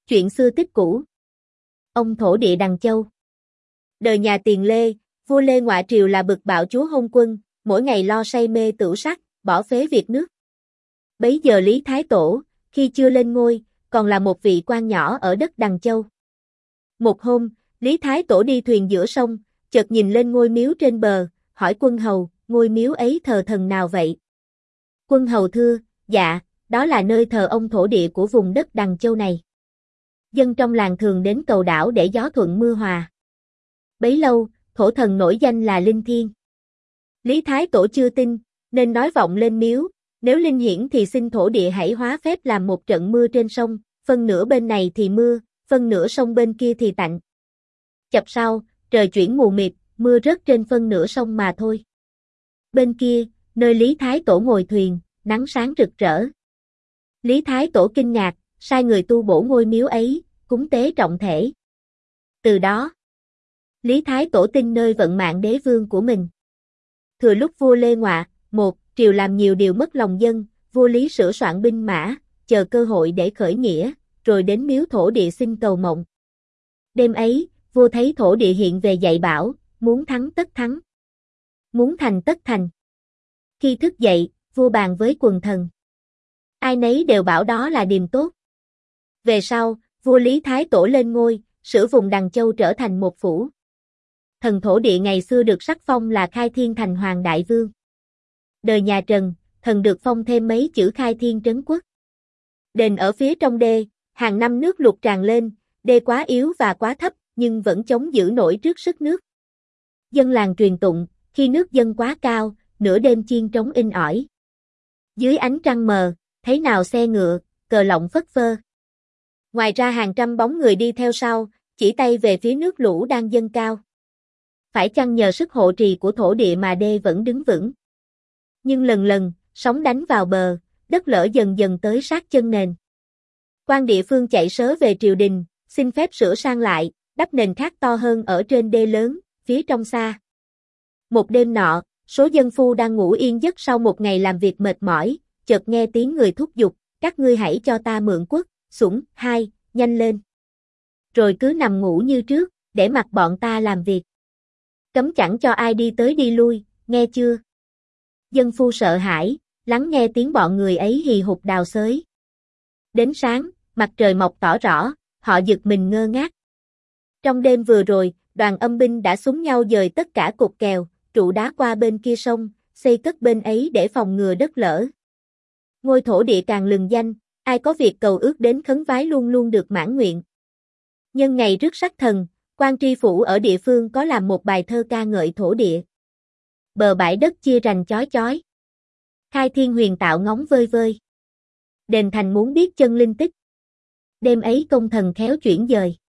Chuyện xưa tích cũ. Ông thổ địa Đằng Châu. Đời nhà Tiền Lê, vua Lê Ngoại Triều là bực bạo chúa hôn quân, mỗi ngày lo say mê tửu sắc, bỏ phế việc nước. Bấy giờ Lý Thái Tổ, khi chưa lên ngôi, còn là một vị quan nhỏ ở đất Đằng Châu. Một hôm, Lý Thái Tổ đi thuyền giữa sông, chợt nhìn lên ngôi miếu trên bờ, hỏi quân hầu, ngôi miếu ấy thờ thần nào vậy? Quân hầu thưa, dạ, đó là nơi thờ ông thổ địa của vùng đất Đằng Châu này. Dân trong làng thường đến cầu đảo để gió thuận mưa hòa. Bấy lâu, thổ thần nổi danh là Linh Thiên. Lý Thái Tổ chưa tin, nên nói vọng lên miếu, nếu linh hiển thì xin thổ địa hãy hóa phép làm một trận mưa trên sông, phân nửa bên này thì mưa, phân nửa sông bên kia thì tạnh. Chập sau, trời chuyển mù mịt, mưa rớt trên phân nửa sông mà thôi. Bên kia, nơi Lý Thái Tổ ngồi thuyền, nắng sáng rực rỡ. Lý Thái Tổ kinh ngạc, sai người tu bổ ngôi miếu ấy, cúng tế trọng thể. Từ đó, Lý Thái Tổ tin nơi vận mạng đế vương của mình. Thừa lúc vua Lê Ngoại triều làm nhiều điều mất lòng dân, vua Lý sửa soạn binh mã, chờ cơ hội để khởi nghĩa, rồi đến miếu thổ địa xin cầu mộng. Đêm ấy, vua thấy thổ địa hiện về dạy bảo, muốn thắng tất thắng, muốn thành tất thành. Khi thức dậy, vua bàn với quần thần. Ai nấy đều bảo đó là điềm tốt. Về sau, vua Lý Thái Tổ lên ngôi, sửa vùng Đằng Châu trở thành một phủ. Thần thổ địa ngày xưa được sắc phong là Khai Thiên thành Hoàng Đại Vương. Đời nhà Trần, thần được phong thêm mấy chữ Khai Thiên Trấn Quốc. Đền ở phía trong đê, hàng năm nước lụt tràn lên, đê quá yếu và quá thấp, nhưng vẫn chống giữ nổi trước sức nước. Dân làng truyền tụng, khi nước dâng quá cao, nửa đêm chiên trống inh ỏi. Dưới ánh trăng mờ, thấy nào xe ngựa, cờ lọng phất phơ. Ngoài ra hàng trăm bóng người đi theo sau, chỉ tay về phía nước lũ đang dâng cao. Phải chăng nhờ sức hộ trì của thổ địa mà đê vẫn đứng vững? Nhưng lần lần, sóng đánh vào bờ, đất lở dần dần tới sát chân nền. Quan địa phương chạy sớ về triều đình, xin phép sửa sang lại, đắp nền khác to hơn ở trên đê lớn, phía trong xa. Một đêm nọ, số dân phu đang ngủ yên giấc sau một ngày làm việc mệt mỏi, chợt nghe tiếng người thúc giục, các ngươi hãy cho ta mượn quốc, Sủng, hai, nhanh lên. Rồi cứ nằm ngủ như trước, để mặc bọn ta làm việc. Cấm chẳng cho ai đi tới đi lui, nghe chưa? Dân phu sợ hãi, lắng nghe tiếng bọn người ấy hì hục đào xới. Đến sáng, mặt trời mọc tỏ rõ, họ giật mình ngơ ngác. Trong đêm vừa rồi, đoàn âm binh đã xúm nhau dời tất cả cột kèo, trụ đá qua bên kia sông, xây cất bên ấy để phòng ngừa đất lở. Ngôi thổ địa càng lừng danh, ai có việc cầu ước đến khấn vái luôn luôn được mãn nguyện. Nhân ngày rước sắc thần, quan tri phủ ở địa phương có làm một bài thơ ca ngợi thổ địa. Bờ bãi đất chia rành chói chói. Khai Thiên huyền tạo ngóng vơi vơi. Đền thành muốn biết chân linh tích. Đêm ấy công thần khéo chuyển dời.